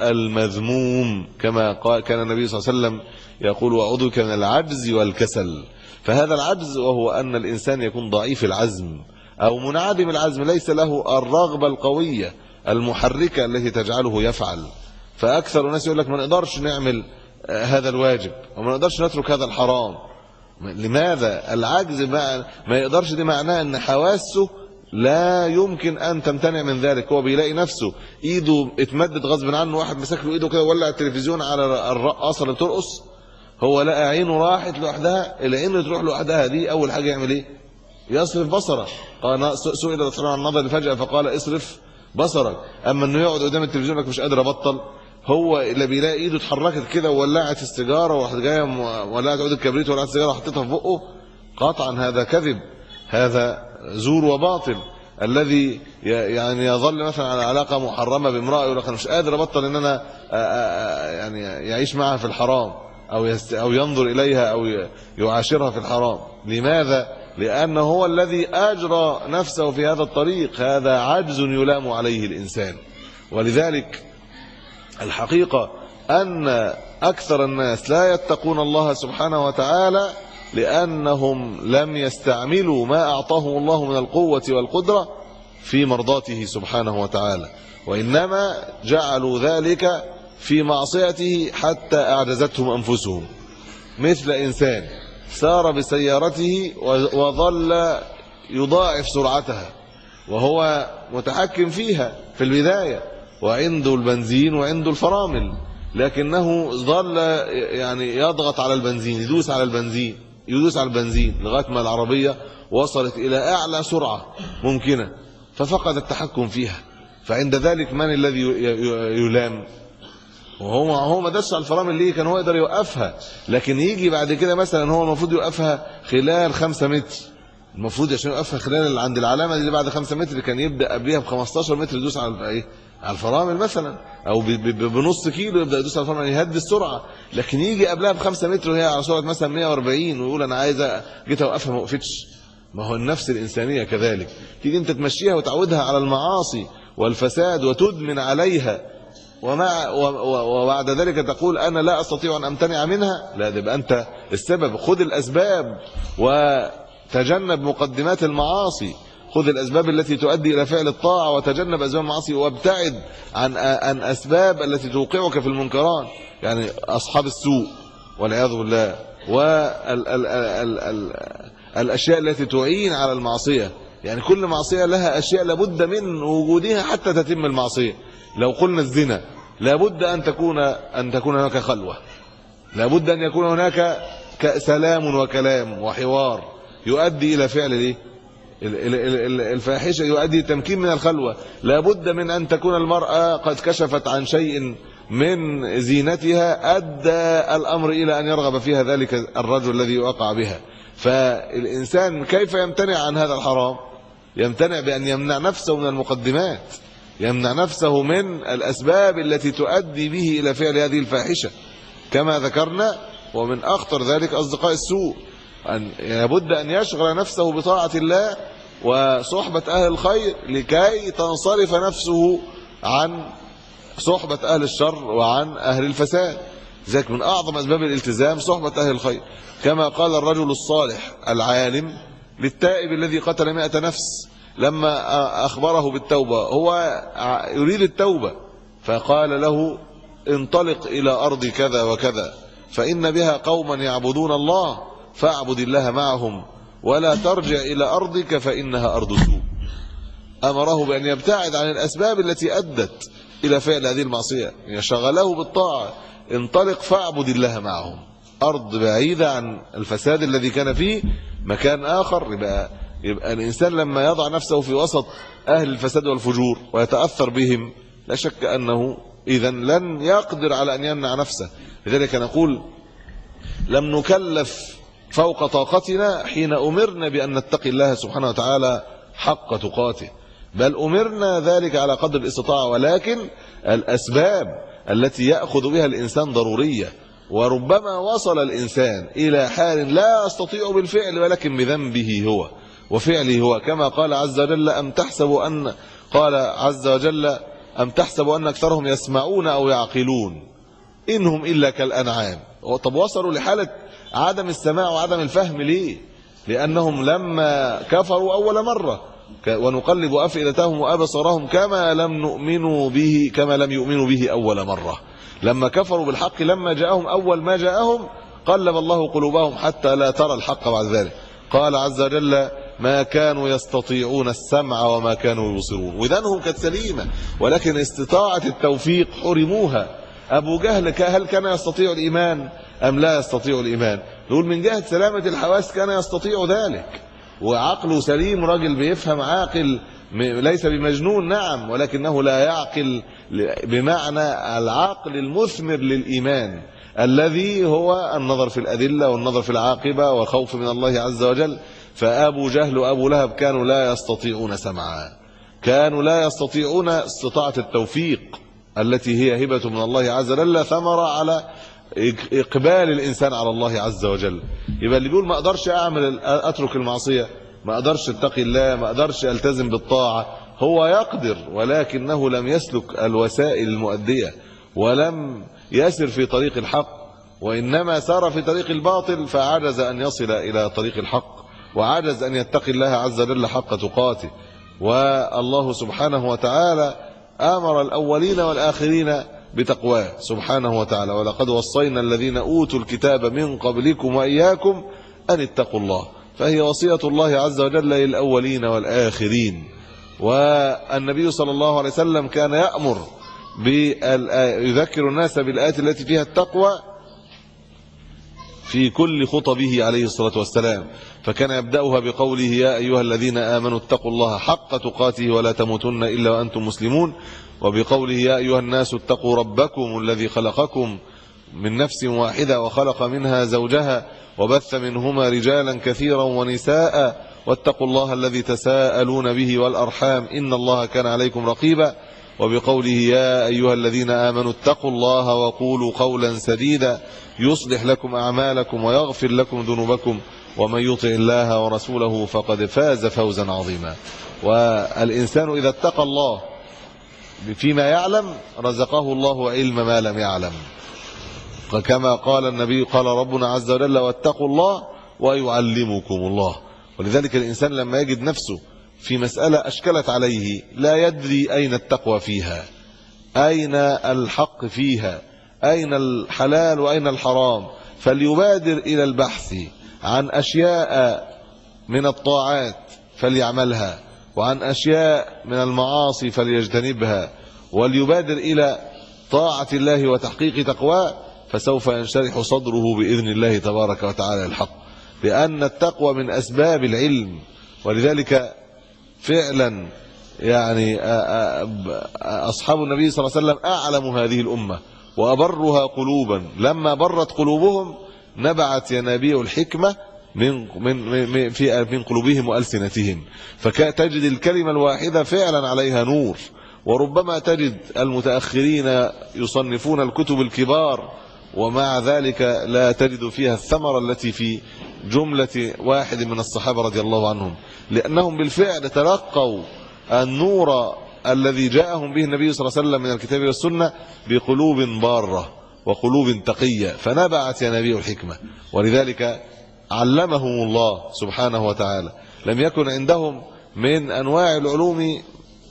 المذموم، كما قال كان النبي صلى الله عليه وسلم يقول: وأعوذ بك من العجز والكسل. فهذا العجز وهو أن الإنسان يكون ضعيف العزم أو منعدم العزم، ليس له الرغبة القوية المحركة التي تجعله يفعل. فأكثر الناس يقول لك: ما نقدرش نعمل هذا الواجب، وما نقدرش نترك هذا الحرام. لماذا؟ العجز ما, ما يقدرش، دي معناه أن حواسه لا يمكن أن تمتنع من ذلك. هو بيلاقي نفسه إيده اتمدد غصب عنه، واحد مسك له إيده كده وولع التلفزيون على الرقاصة اللي بترقص، هو لقى عينه راحت لوحدها. العين اللي تروح لوحدها دي أول حاجة يعمل إيه؟ يصرف بصره. قال: سئل الرسول عن النظر فجأة فقال: اصرف بصرك. أما إنه يقعد قدام التلفزيون لك مش قادر أبطل، هو اللي بيلاقي إيده اتحركت كده وولعت السيجارة وراحت جاية ولعت عود الكبريت وولعت السيجارة وحطيتها في بقه، قطعا هذا كذب، هذا زور وباطل. الذي يعني يظل مثلا على علاقة محرمة بامرأة يقول لك: أنا مش قادر أبطل إن أنا يعني يعيش معها في الحرام أو أو ينظر إليها أو يعاشرها في الحرام. لماذا؟ لأنه هو الذي أجرى نفسه في هذا الطريق. هذا عجز يلام عليه الإنسان. ولذلك الحقيقة أن أكثر الناس لا يتقون الله سبحانه وتعالى لأنهم لم يستعملوا ما أعطاهم الله من القوة والقدرة في مرضاته سبحانه وتعالى، وإنما جعلوا ذلك في معصيته حتى أعجزتهم أنفسهم. مثل إنسان سار بسيارته وظل يضاعف سرعتها وهو متحكم فيها في البداية، وعنده البنزين وعنده الفرامل، لكنه ظل يعني يضغط على البنزين، يدوس على البنزين يدوس على البنزين لغاية ما العربية وصلت إلى أعلى سرعة ممكنة ففقد التحكم فيها. فعند ذلك من الذي يلام؟ وهو هو ما دس على الفرامل ليه؟ كان هو يقدر يوقفها، لكن يجي بعد كده مثلا هو المفروض يوقفها خلال خمسة متر، المفروض عشان يوقفها خلال عند العلامة اللي بعد خمسة متر كان يبدأ قبلها ب خمستاشر متر يدوس على ايه؟ على الفرامل مثلا، او بنص كيلو يبدأ يدوس على الفرامل يهدي السرعة. لكن يجي قبلها بخمسة متر وهي على سرعة مثلا مية وأربعين ويقول انا عايز جيت اوقفها ما وقفتش. ما هو النفس الإنسانية كذلك، تيجي انت تمشيها وتعودها على المعاصي والفساد وتدمن عليها، ومع وبعد ذلك تقول أنا لا أستطيع أن أمتنع منها. لا، تبقى أنت السبب. خذ الأسباب وتجنب مقدمات المعاصي، خذ الأسباب التي تؤدي إلى فعل الطاعة وتجنب أسباب المعاصي، وابتعد عن عن أسباب التي توقعك في المنكرات، يعني أصحاب السوء والعياذ بالله، والأشياء التي تعين على المعصية. يعني كل معصية لها أشياء لابد من وجودها حتى تتم المعصية. لو قلنا الزنا لابد أن تكون أن تكون هناك خلوة، لابد أن يكون هناك سلام وكلام وحوار يؤدي إلى فعل الايه الفاحشة، يؤدي تمكين من الخلوة. لابد من أن تكون المرأة قد كشفت عن شيء من زينتها أدى الأمر إلى أن يرغب فيها ذلك الرجل الذي وقع بها. فالإنسان كيف يمتنع عن هذا الحرام؟ يمتنع بأن يمنع نفسه من المقدمات، يمنع نفسه من الأسباب التي تؤدي به إلى فعل هذه الفاحشة كما ذكرنا. ومن أخطر ذلك أصدقاء السوء، أن لابد أن يشغل نفسه بطاعة الله وصحبة أهل الخير لكي تنصرف نفسه عن صحبة أهل الشر وعن أهل الفساد. ذلك من أعظم أسباب الالتزام صحبة أهل الخير، كما قال الرجل الصالح العالم للتائب الذي قتل مئة نفس لما أخبره بالتوبة، هو يريد التوبة، فقال له انطلق إلى أرض كذا وكذا فإن بها قوما يعبدون الله فاعبد الله معهم ولا ترجع إلى أرضك فإنها أرض سوء. أمره بأن يبتعد عن الأسباب التي أدت إلى فعل هذه المعصية، يشغله بالطاعة، انطلق فاعبد الله معهم. أرض بعيدة عن الفساد الذي كان فيه، مكان آخر. يبقى, يبقى الإنسان لما يضع نفسه في وسط أهل الفساد والفجور ويتأثر بهم لا شك أنه إذن لن يقدر على أن يمنع نفسه. لذلك نقول لم نكلف فوق طاقتنا حين أمرنا بأن نتقي الله سبحانه وتعالى حق تقاته، بل أمرنا ذلك على قدر الاستطاعة، ولكن الأسباب التي يأخذ بها الإنسان ضرورية. وربما وصل الإنسان إلى حال لا يستطيع بالفعل ولكن بذنبه هو وفعله هو، كما قال عز وجل أم تحسب أن قال عز وجل أم تحسب أن أكثرهم يسمعون أو يعقلون إنهم إلا كالأنعام. طب وصلوا لحالة عدم السماع وعدم الفهم ليه؟ لأنهم لما كفروا أول مرة ونقلب أفئدتهم وأبصارهم كما لم نؤمنوا به كما لم يؤمنوا به أول مرة. لما كفروا بالحق لما جاءهم أول ما جاءهم قلب الله قلوبهم حتى لا ترى الحق بعد ذلك. قال عز وجل ما كانوا يستطيعون السمع وما كانوا يبصرون، ودانهم كانت سليمة ولكن استطاعة التوفيق حرموها. أبو جهل هل كان يستطيع الإيمان أم لا يستطيع الإيمان؟ نقول من جهة سلامة الحواس كان يستطيع ذلك، وعقله سليم، راجل بيفهم، عاقل، ليس بمجنون نعم، ولكنه لا يعقل بمعنى العقل المثمر للإيمان الذي هو النظر في الأدلة والنظر في العاقبة والخوف من الله عز وجل. فأبو جهل وأبو لهب كانوا لا يستطيعون سمعا، كانوا لا يستطيعون استطاعة التوفيق التي هي هبة من الله عز وجل، ثمرة على إقبال الإنسان على الله عز وجل. يبقى اللي بيقول ما أقدرش أعمل أترك المعصية، ما أقدرش أتقي الله، ما أقدرش ألتزم بالطاعة، هو يقدر ولكنه لم يسلك الوسائل المؤدية ولم يسر في طريق الحق، وإنما سار في طريق الباطل فعجز أن يصل إلى طريق الحق، وعجز أن يتقي الله عز وجل حق تقاته. والله سبحانه وتعالى آمر الأولين والآخرين بتقواه سبحانه وتعالى ولقد وصينا الذين أوتوا الكتاب من قبلكم وإياكم أن اتقوا الله، فهي وصية الله عز وجل للأولين والآخرين. والنبي صلى الله عليه وسلم كان يأمر يذكر الناس بالآيات التي فيها التقوى في كل خطبه عليه الصلاة والسلام، فكان يبدأها بقوله يا أيها الذين آمنوا اتقوا الله حق تقاته ولا تموتن إلا وأنتم مسلمون، وبقوله يا أيها الناس اتقوا ربكم الذي خلقكم من نفس واحدة وخلق منها زوجها وبث منهما رجالا كثيرا ونساء واتقوا الله الذي تساءلون به والأرحام إن الله كان عليكم رقيبا، وبقوله يا أيها الذين آمنوا اتقوا الله وقولوا قولا سديدا يصلح لكم أعمالكم ويغفر لكم ذنوبكم ومن يطع الله ورسوله فقد فاز فوزا عظيما. والإنسان إذا اتقى الله فيما يعلم رزقه الله علم ما لم يعلم، وكما قال النبي قال ربنا عز وجل واتقوا الله ويعلمكم الله. ولذلك الإنسان لما يجد نفسه في مسألة أشكلت عليه لا يدري أين التقوى فيها، أين الحق فيها، أين الحلال وأين الحرام، فليبادر إلى البحث عن أشياء من الطاعات فليعملها، وعن أشياء من المعاصي فليجتنبها، وليبادر إلى طاعة الله وتحقيق تقواه، فسوف ينشرح صدره بإذن الله تبارك وتعالى الحق، لأن التقوى من أسباب العلم. ولذلك فعلا يعني أصحاب النبي صلى الله عليه وسلم أعلم هذه الأمة وأبرها قلوبا، لما برت قلوبهم نبعت ينابيع الحكمة من من في من قلوبهم وألسنتهم، فتجد الكلمة الواحدة فعلا عليها نور. وربما تجد المتأخرين يصنفون الكتب الكبار ومع ذلك لا تجد فيها الثمرة التي في جملة واحد من الصحابة رضي الله عنهم، لأنهم بالفعل تلقوا النور الذي جاءهم به النبي صلى الله عليه وسلم من الكتاب والسنة بقلوب بارة وقلوب تقية، فنبعت ينابيع الحكمة. ولذلك علمهم الله سبحانه وتعالى. لم يكن عندهم من أنواع العلوم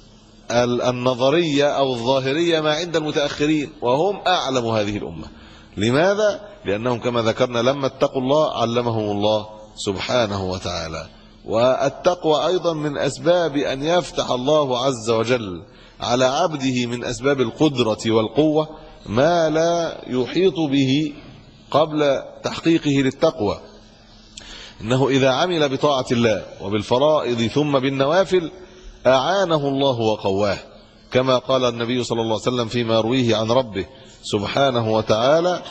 النظرية أو الظاهرية ما عند المتأخرين، وهم أعلم هذه الأمة. لماذا؟ لأنهم كما ذكرنا لما اتقوا الله علمهم الله سبحانه وتعالى. والتقوى أيضا من أسباب أن يفتح الله عز وجل على عبده من أسباب القدرة والقوة ما لا يحيط به قبل تحقيقه للتقوى. إنه إذا عمل بطاعة الله وبالفرائض ثم بالنوافل أعانه الله وقواه، كما قال النبي صلى الله عليه وسلم فيما يرويه عن ربه سبحانه وتعالى: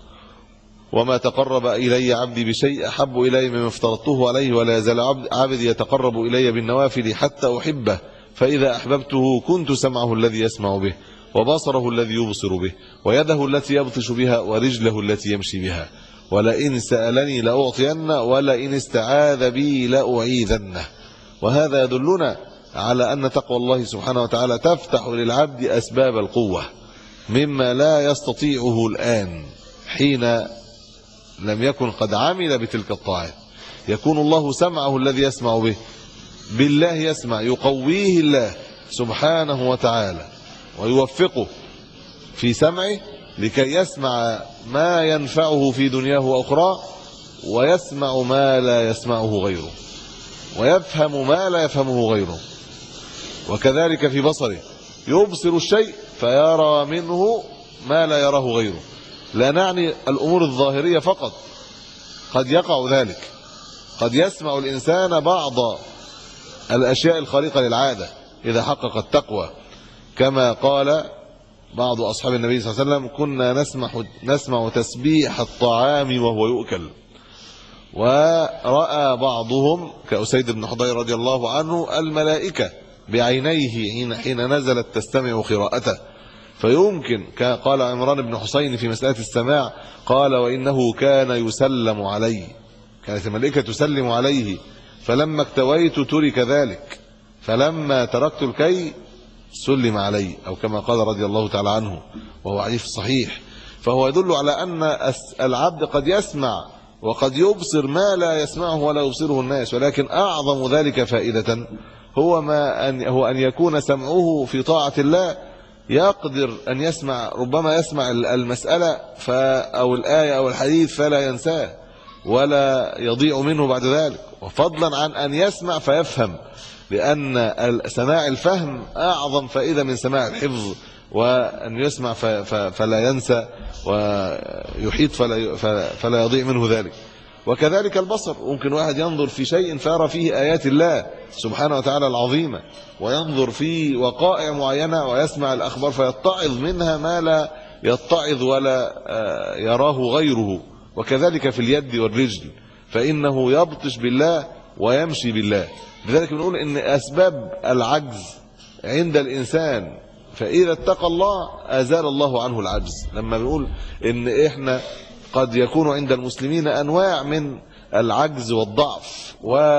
وما تقرب إلي عبدي بشيء أحب إلي مما افترضته عليه، ولا يزال عبدي يتقرب إلي بالنوافل حتى أحبه، فإذا أحببته كنت سمعه الذي يسمع به، وبصره الذي يبصر به، ويده التي يبطش بها، ورجله التي يمشي بها، ولئن سألني لأعطينه، ولئن استعاذ بي لأعيذنه. وهذا يدلنا على أن تقوى الله سبحانه وتعالى تفتح للعبد أسباب القوة مما لا يستطيعه الآن حين لم يكن قد عمل بتلك الطاعات. يكون الله سمعه الذي يسمع به، بالله يسمع، يقويه الله سبحانه وتعالى ويوفقه في سمعه لكي يسمع ما ينفعه في دنياه وأخراه، ويسمع ما لا يسمعه غيره، ويفهم ما لا يفهمه غيره. وكذلك في بصره، يبصر الشيء فيرى منه ما لا يراه غيره. لا نعني الأمور الظاهرية فقط، قد يقع ذلك، قد يسمع الإنسان بعض الأشياء الخارقة للعادة إذا حقق التقوى، كما قال بعض أصحاب النبي صلى الله عليه وسلم: كنا نسمع, نسمع تسبيح الطعام وهو يؤكل. ورأى بعضهم كأسيد بن حضير رضي الله عنه الملائكة بعينيه حين, حين نزلت تستمع قراءته. فيمكن قال عمران بن حسين في مسألة السماع، قال: وإنه كان يسلم عليه، كانت الملائكة تسلم عليه، فلما اكتويت ترك ذلك، فلما تركت الكي سلم علي، أو كما قال رضي الله تعالى عنه، وهو حديث صحيح. فهو يدل على أن العبد قد يسمع وقد يبصر ما لا يسمعه ولا يبصره الناس، ولكن أعظم ذلك فائدة هو ما أن هو أن يكون سمعه في طاعة الله، يقدر أن يسمع، ربما يسمع المسألة أو الآية أو الحديث فلا ينساه ولا يضيع منه بعد ذلك، وفضلا عن أن يسمع فيفهم، لأن سماع الفهم أعظم فائدة من سماع الحفظ، وأن يسمع فلا ينسى ويحيط فلا, فلا يضيع منه ذلك. وكذلك البصر، ممكن واحد ينظر في شيء فيرى فيه آيات الله سبحانه وتعالى العظيمة، وينظر في وقائع معينة ويسمع الأخبار فيتعظ منها ما لا يتعظ ولا يراه غيره. وكذلك في اليد والرجل، فإنه يبطش بالله ويمشي بالله. لذلك بنقول إن أسباب العجز عند الإنسان، فإذا اتقى الله أزال الله عنه العجز. لما بنقول إن إحنا قد يكون عند المسلمين أنواع من العجز والضعف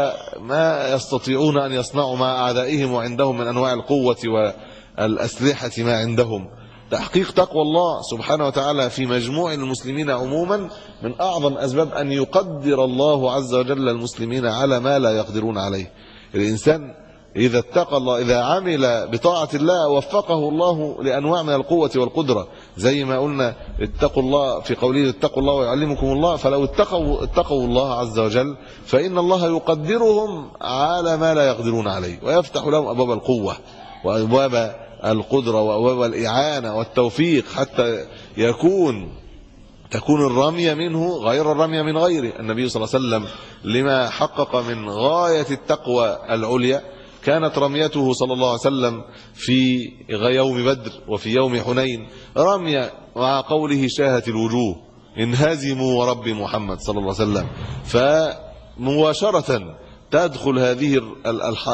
وما يستطيعون أن يصنعوا مع أعدائهم، وعندهم من أنواع القوة والأسلحة ما عندهم، تحقيق تقوى الله سبحانه وتعالى في مجموع المسلمين عموما من أعظم أسباب أن يقدر الله عز وجل المسلمين على ما لا يقدرون عليه. الإنسان إذا اتقى الله، إذا عمل بطاعة الله، وفقه الله لأنواع من القوة والقدرة، زي ما قلنا اتقوا الله في قوله اتقوا الله ويعلمكم الله. فلو اتقوا, اتقوا الله عز وجل فإن الله يقدرهم على ما لا يقدرون عليه، ويفتح لهم أبواب القوة وأبواب القدرة وأبواب الإعانة والتوفيق، حتى يكون تكون الرمية منه غير الرمية من غيره. النبي صلى الله عليه وسلم لما حقق من غاية التقوى العليا كانت رميته صلى الله عليه وسلم في يوم بدر وفي يوم حنين رمية مع قوله شاهت الوجوه انهزموا ورب محمد صلى الله عليه وسلم. مباشرة تدخل هذه الح...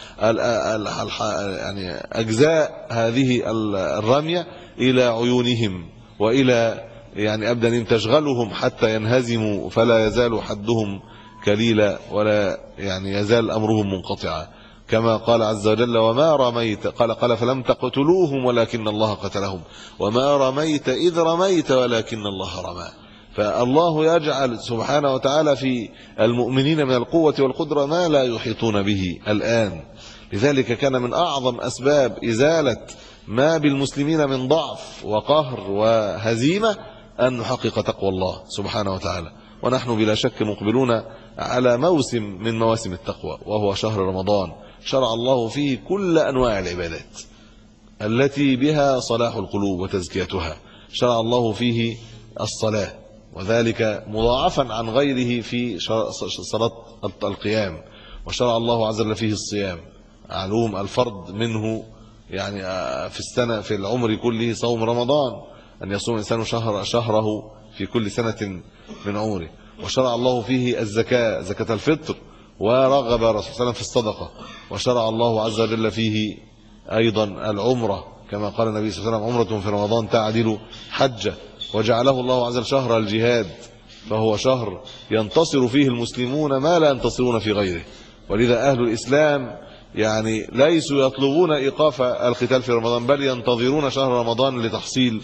الح... يعني أجزاء هذه الرمية إلى عيونهم وإلى يعني أبدانهم، تشغلهم حتى ينهزموا فلا يزال حدهم كليلا ولا يعني يزال أمرهم منقطعا، كما قال عز وجل وما رميت قال قال فلم تقتلوهم ولكن الله قتلهم وما رميت إذ رميت ولكن الله رمى. فالله يجعل سبحانه وتعالى في المؤمنين من القوة والقدرة ما لا يحيطون به الآن. لذلك كان من أعظم أسباب إزالة ما بالمسلمين من ضعف وقهر وهزيمة أن نحقق تقوى الله سبحانه وتعالى. ونحن بلا شك مقبلون على موسم من مواسم التقوى وهو شهر رمضان، شرع الله فيه كل أنواع العبادات التي بها صلاح القلوب وتزكيتها. شرع الله فيه الصلاة وذلك مضاعفا عن غيره في صلاة القيام، وشرع الله عز وجل فيه الصيام معلوم الفرض منه يعني في السنة في العمر كله صوم رمضان، أن يصوم الإنسان شهر شهره في كل سنة من عمره. وشرع الله فيه الزكاة زكاة الفطر، ورغب الرسول صلى الله عليه وسلم في الصدقة. وشرع الله عز وجل فيه أيضا العمرة كما قال النبي صلى الله عليه وسلم عمرة في رمضان تعدل حجة. وجعله الله عز وجل شهر الجهاد، فهو شهر ينتصر فيه المسلمون ما لا ينتصرون في غيره. ولذا أهل الإسلام يعني ليسوا يطلبون إيقاف القتال في رمضان، بل ينتظرون شهر رمضان لتحصيل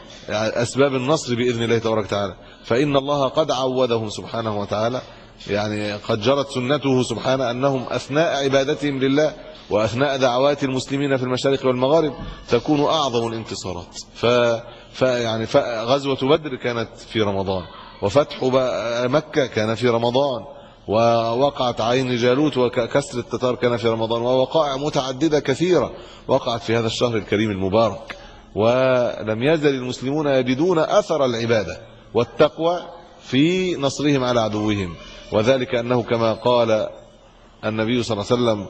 أسباب النصر بإذن الله تبارك وتعالى. فإن الله قد عودهم سبحانه وتعالى، يعني قد جرت سنته سبحانه أنهم أثناء عبادتهم لله وأثناء دعوات المسلمين في المشارق والمغارب تكون أعظم الانتصارات. ف فيعني غزوة بدر كانت في رمضان، وفتح مكة كان في رمضان، ووقعت عين جالوت وكسر التتار كان في رمضان، ووقائع متعددة كثيرة وقعت في هذا الشهر الكريم المبارك. ولم يزل المسلمون يجدون أثر العبادة والتقوى في نصرهم على عدوهم، وذلك أنه كما قال النبي صلى الله عليه وسلم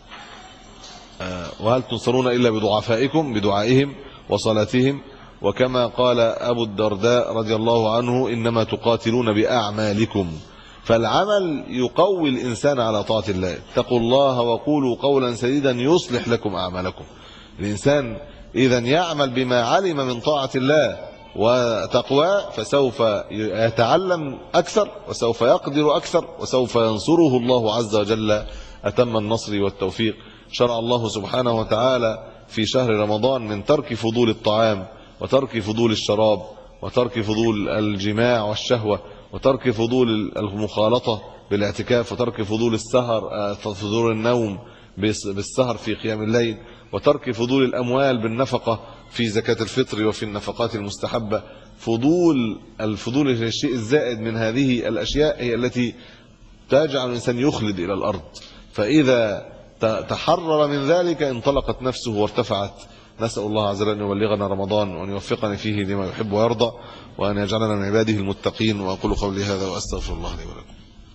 وهل تنصرون إلا بضعفائكم بدعائهم وصلاتهم. وكما قال أبو الدرداء رضي الله عنه إنما تقاتلون بأعمالكم. فالعمل يقوي الإنسان على طاعة الله. اتقوا الله وقولوا قولا سديدا يصلح لكم أعمالكم. الإنسان إذا يعمل بما علم من طاعة الله وتقوى فسوف يتعلم أكثر وسوف يقدر أكثر وسوف ينصره الله عز وجل أتم النصر والتوفيق. شرع الله سبحانه وتعالى في شهر رمضان من ترك فضول الطعام وترك فضول الشراب وترك فضول الجماع والشهوة وترك فضول المخالطة بالاعتكاف وترك فضول السهر فضول النوم بالسهر في قيام الليل وترك فضول الأموال بالنفقة في زكاة الفطر وفي النفقات المستحبة. فضول الفضول الشيء الزائد من هذه الأشياء هي التي تجعل الإنسان يخلد إلى الأرض، فإذا تحرر من ذلك انطلقت نفسه وارتفعت. نسأل الله عز وجل أن يبلغنا رمضان وأن يوفقني فيه لما يحب ويرضى وأن يجعلنا من عباده المتقين. وأقول قولي هذا وأستغفر الله لي ولكم.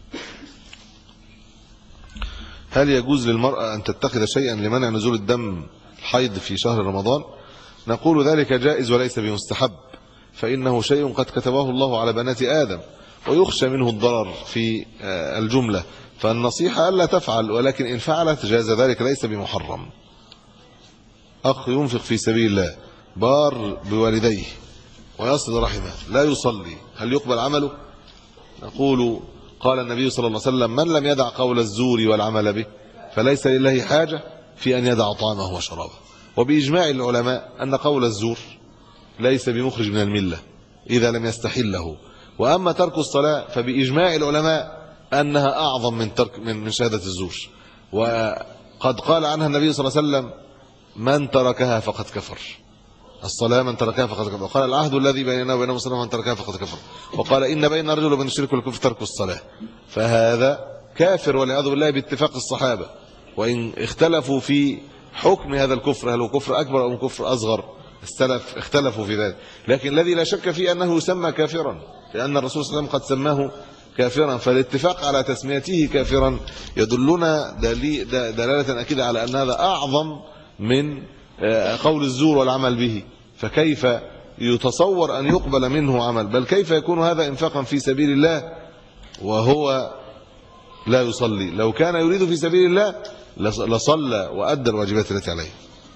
هل يجوز للمرأة أن تتخذ شيئا لمنع نزول الدم الحيض في شهر رمضان؟ نقول ذلك جائز وليس بمستحب، فإنه شيء قد كتبه الله على بنات آدم ويخشى منه الضرر في الجملة، فالنصيحة ألا تفعل، ولكن إن فعلت جاز ذلك ليس بمحرم. أخ ينفق في سبيل الله بار بوالديه ويصل رحمه لا يصلي، هل يقبل عمله؟ نقول قال النبي صلى الله عليه وسلم من لم يدع قول الزور والعمل به فليس لله حاجة في أن يدع طعامه وشرابه. وبإجماع العلماء أن قول الزور ليس بمخرج من الملة إذا لم يستحله. وأما ترك الصلاة فبإجماع العلماء أنها أعظم من ترك من شهادة الزور، وقد قال عنها النبي صلى الله عليه وسلم من تركها فقد كفر. الصلاة من تركها فقد كفر، وقال العهد الذي بيننا وبين المسلمين من تركها فقد كفر، وقال إن بين الرجل وبين الشرك والكفر ترك الصلاة. فهذا كافر والعياذ بالله باتفاق الصحابة، وإن اختلفوا في حكم هذا الكفر هل هو كفر أكبر أو كفر أصغر السلف اختلفوا في ذلك، لكن الذي لا شك فيه أنه يسمى كافرا لأن الرسول صلى الله عليه وسلم قد سماه كافرا. فالاتفاق على تسميته كافرا يدلنا دلالة أكيدة على أن هذا أعظم من قول الزور والعمل به. فكيف يتصور أن يقبل منه عمل؟ بل كيف يكون هذا إنفاقا في سبيل الله وهو لا يصلي. لو كان يريد في سبيل الله لصلى وأدى الواجبات التي عليه.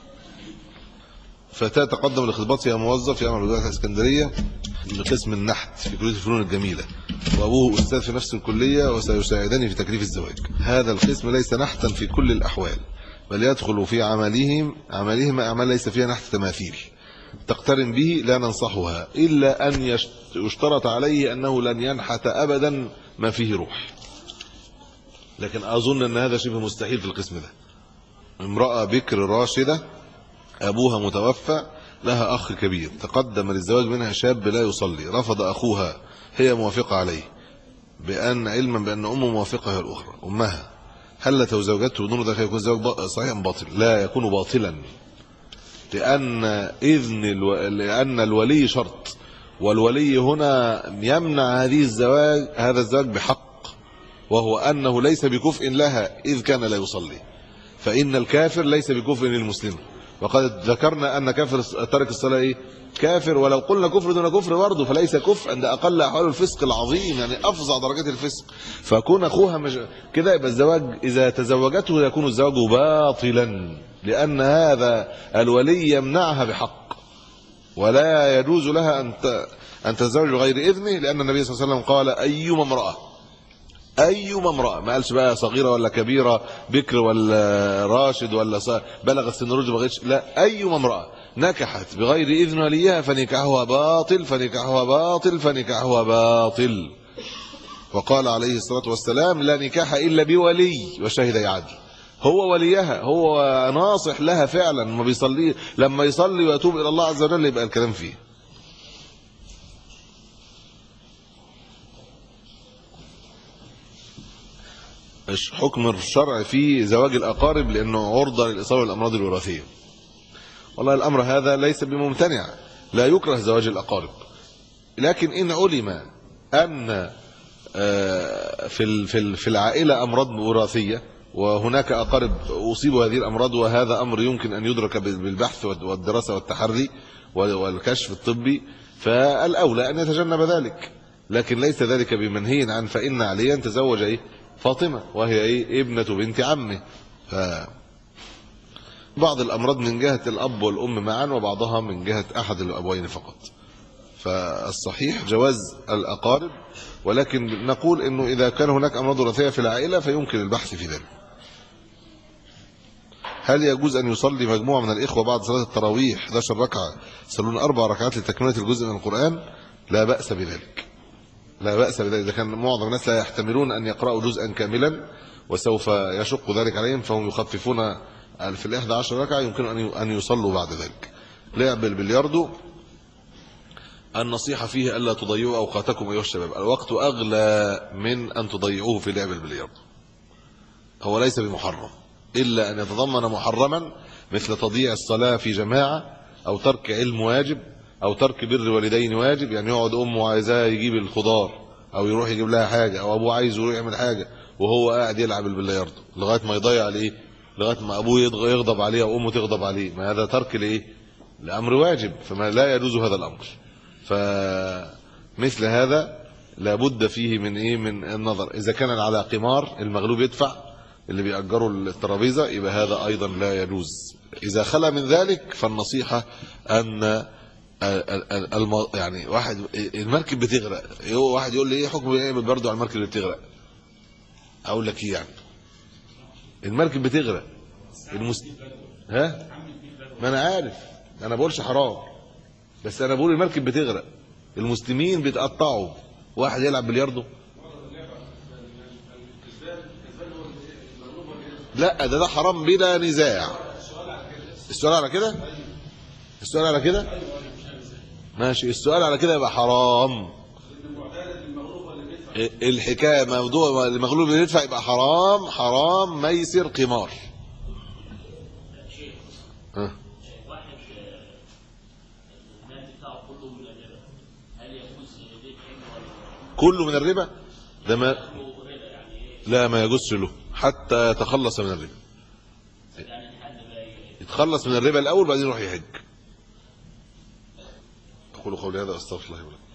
فتاة تقدم لاختباطها موظف يعمل بجامعة الإسكندرية بقسم النحت في كلية الفنون الجميلة، وأبوه أستاذ في نفس الكلية وسيساعدني في تكليف الزواج. هذا القسم ليس نحتا في كل الأحوال، بل يدخل في عملهم عملهم أعمال ليس فيها نحت تماثيل تقترن به، لا ننصحها إلا أن يشترط عليه أنه لن ينحت أبدا ما فيه روح. لكن أظن أن هذا شبه مستحيل في القسم ده. امرأة بكر راشدة أبوها متوفى، لها أخ كبير، تقدم للزواج منها شاب لا يصلي، رفض أخوها، هي موافقة عليه بأن علما بأن أمه موافقة هي الأخرى أمها، هل لو زوجته بدون ذلك يكون زواج صحيحا باطل؟ لا يكون باطلا، لأن إذن الو... لأن الولي شرط، والولي هنا يمنع هذه الزواج هذا الزواج بحق، وهو أنه ليس بكفء لها إذ كان لا يصلي، فإن الكافر ليس بكفء للمسلم. وقد ذكرنا أن كافر ترك الصلاة إيه؟ كافر، ولو قلنا كفر دون كفر برضه فليس كفء، عند أقل أحوال الفسق العظيم، يعني أفظع درجات الفسق. فكون أخوها مش كده يبقى الزواج إذا تزوجته يكون الزواج باطلا، لأن هذا الولي يمنعها بحق، ولا يجوز لها أن أن تتزوج بغير إذنه، لأن النبي صلى الله عليه وسلم قال أيما امرأة أيما امرأة، ما قالش بقى صغيرة ولا كبيرة، بكر ولا راشد ولا بلغ السن الرشد بغيرش، لا، أيما امرأة نكحت بغير إذن وليها فنكاحها باطل فنكاحها باطل فنكاحها باطل. وقال عليه الصلاة والسلام لا نكاح إلا بولي وشهد عدل، هو وليها، هو ناصح لها فعلا، ما بيصلي، لما يصلي ويتوب إلى الله عز وجل يبقى الكلام فيه. حكم الشرع في زواج الأقارب لأنه عرضة للإصابة بالأمراض الوراثية. والله الأمر هذا ليس بممتنع، لا يكره زواج الأقارب، لكن إن علم أن في في العائلة أمراض وراثية وهناك أقارب أصيبوا هذه الأمراض، وهذا أمر يمكن أن يدرك بالبحث والدراسة والتحري والكشف الطبي، فالأولى أن يتجنب ذلك، لكن ليس ذلك بمنهي عن. فإن عليا تزوج إيه؟ فاطمة، وهي ايه؟ ابنة بنت عمه. ف بعض الامراض من جهة الاب والام معا، وبعضها من جهة احد الابوين فقط. فالصحيح جواز الاقارب، ولكن نقول انه اذا كان هناك امراض وراثيه في العائله فيمكن البحث في ذلك. هل يجوز ان يصلي مجموعه من الاخوه بعد صلاه التراويح احدى عشرة ركعه يصلون اربع ركعات لتكمله الجزء من القران؟ لا باس بذلك، لا بأس بذلك. إذا كان معظم الناس لا يحتملون أن يقرأوا جزءا كاملا وسوف يشق ذلك عليهم، فهم يخففون في الإحدى عشر ركعة، يمكن أن يصلوا بعد ذلك. لعب البلياردو النصيحة فيه ألا تضيعوا أوقاتكم أيها الشباب، الوقت أغلى من أن تضيعوه في لعب البلياردو. هو ليس بمحرم إلا أن يتضمن محرما مثل تضييع الصلاة في جماعة، أو ترك علم واجب، او ترك بر والدين واجب، يعني يقعد امه عايزاه يجيب الخضار او يروح يجيب لها حاجه، او ابوه عايزه يروح يعمل حاجه وهو قاعد يلعب البلياردو لغايه ما يضيع عليه، لغايه ما ابوه يغضب عليه او امه تغضب عليه، ما هذا ترك لايه؟ لامر واجب، فما لا يجوز هذا الامر. فمثل هذا لابد فيه من ايه؟ من النظر. اذا كان على قمار المغلوب يدفع، اللي بيأجروا الترابيزه، يبقى هذا ايضا لا يجوز. اذا خلا من ذلك فالنصيحه ان الم... يعني واحد المركب بتغرق، واحد يقول لي ايه حكم ايه برضه على المركب اللي بتغرق؟ اقول لك ايه يعني؟ المركب بتغرق المس... ها ما انا عارف، انا بقولش حرام، بس انا بقول المركب بتغرق، المسلمين بيتقطعوا، واحد يلعب بلياردو؟ لا ده ده حرام بلا نزاع. السؤال على كده؟ السؤال على كده؟ ماشي، السؤال على كده يبقى حرام. الحكايه موضوع المغلوب اللي يدفع يبقى حرام، حرام ميسر قمار. ها كله من الربا؟ ده ما لا ما يجوزش له حتى يتخلص من الربا، يتخلص من الربا الاول بعدين يروح يحج. أقول قولي هذا أستغفر الله ولكم.